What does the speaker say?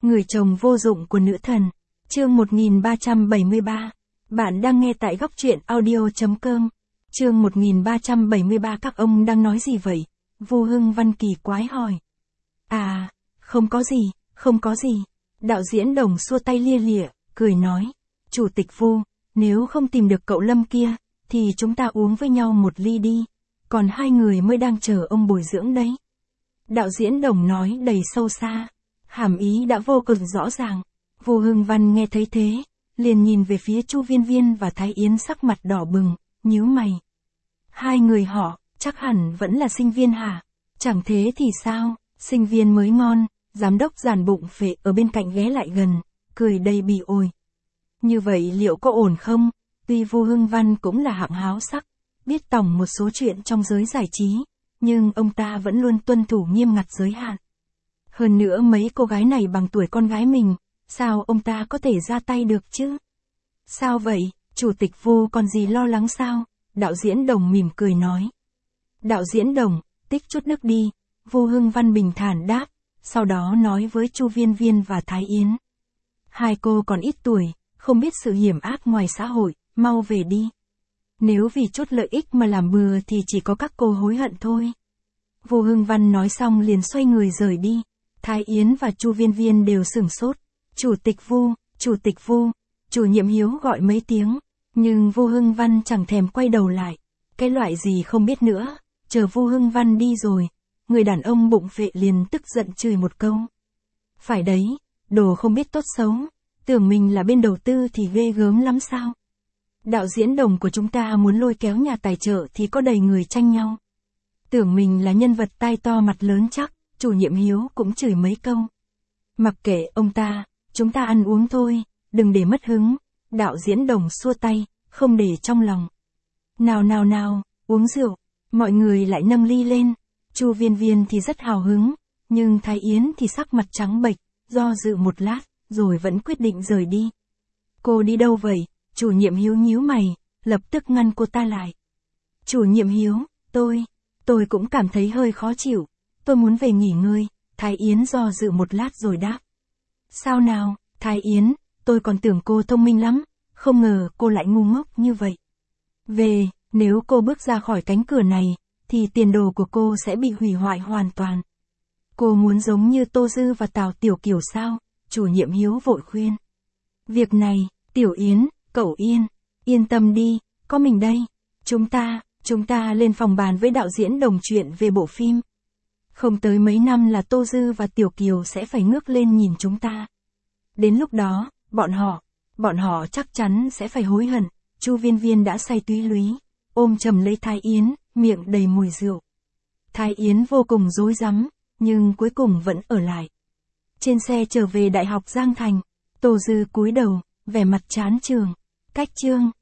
Người chồng vô dụng của nữ thần. Chương 1373. Bạn đang nghe tại góc truyện audio.com. Chương 1373. Các ông đang nói gì vậy? Vu Hưng Văn kỳ quái hỏi. À, không có gì, không có gì. Đạo diễn Đồng xua tay lia lịa, cười nói. Chủ tịch Vu, nếu không tìm được cậu Lâm kia, thì chúng ta uống với nhau một ly đi. Còn hai người mới đang chờ ông bồi dưỡng đấy. Đạo diễn Đồng nói đầy sâu xa. Hàm ý đã vô cùng rõ ràng. Vu Hưng Văn nghe thấy thế, liền nhìn về phía Chu Viên Viên và Thái Yến sắc mặt đỏ bừng, nhíu mày. Hai người họ, chắc hẳn vẫn là sinh viên hả? Chẳng thế thì sao, sinh viên mới ngon. Giám đốc giàn bụng phệ ở bên cạnh ghé lại gần, cười đầy bỉ ổi. Như vậy liệu có ổn không? Tuy Vu Hưng Văn cũng là hạng háo sắc, biết tòng một số chuyện trong giới giải trí, nhưng ông ta vẫn luôn tuân thủ nghiêm ngặt giới hạn. Hơn nữa mấy cô gái này bằng tuổi con gái mình, sao ông ta có thể ra tay được chứ? Sao vậy, Chủ tịch Vu còn gì lo lắng sao? Đạo diễn Đồng mỉm cười nói. Đạo diễn Đồng, tích chút nước đi, Vu Hưng Văn bình thản đáp, sau đó nói với Chu Viên Viên và Thái Yến. Hai cô còn ít tuổi, không biết sự hiểm ác ngoài xã hội, mau về đi. Nếu vì chút lợi ích mà làm bừa thì chỉ có các cô hối hận thôi. Vu Hưng Văn nói xong liền xoay người rời đi. Thái Yến và Chu Viên Viên đều sửng sốt. Chủ tịch Vu, Chủ tịch Vu, Chủ nhiệm Hiếu gọi mấy tiếng, nhưng Vu Hưng Văn chẳng thèm quay đầu lại. Cái loại gì không biết nữa, chờ Vu Hưng Văn đi rồi, người đàn ông bụng phệ liền tức giận chửi một câu. Phải đấy, đồ không biết tốt xấu, tưởng mình là bên đầu tư thì ghê gớm lắm sao? Đạo diễn Đồng của chúng ta muốn lôi kéo nhà tài trợ thì có đầy người tranh nhau. Tưởng mình là nhân vật tai to mặt lớn chắc, Chủ nhiệm Hiếu cũng chửi mấy câu. Mặc kệ ông ta, chúng ta ăn uống thôi, đừng để mất hứng. Đạo diễn Đồng xua tay, không để trong lòng. Nào nào nào, uống rượu, mọi người lại nâng ly lên. Chu Viên Viên thì rất hào hứng, nhưng Thái Yến thì sắc mặt trắng bệch, do dự một lát, rồi vẫn quyết định rời đi. Cô đi đâu vậy? Chủ nhiệm Hiếu nhíu mày, lập tức ngăn cô ta lại. Chủ nhiệm Hiếu, tôi cũng cảm thấy hơi khó chịu, tôi muốn về nghỉ ngơi. Thái Yến do dự một lát rồi đáp. Sao nào, Thái Yến, tôi còn tưởng cô thông minh lắm, không ngờ cô lại ngu ngốc như vậy. Về, nếu cô bước ra khỏi cánh cửa này, thì tiền đồ của cô sẽ bị hủy hoại hoàn toàn. Cô muốn giống như Tô Dư và Tào Tiểu Kiều sao? Chủ nhiệm Hiếu vội khuyên. Việc này, Tiểu Yến, cậu yên tâm đi, có mình đây. Chúng ta lên phòng bàn với đạo diễn Đồng chuyện về bộ phim. Không tới mấy năm là Tô Dư và Tiểu Kiều sẽ phải ngước lên nhìn chúng ta. Đến lúc đó, bọn họ chắc chắn sẽ phải hối hận. Chu Viên Viên đã say túy lúy, ôm chầm lấy Thái Yến, miệng đầy mùi rượu. Thái Yến vô cùng rối rắm, nhưng cuối cùng vẫn ở lại. Trên xe trở về Đại học Giang Thành, Tô Dư cúi đầu, vẻ mặt chán chường. Cách chương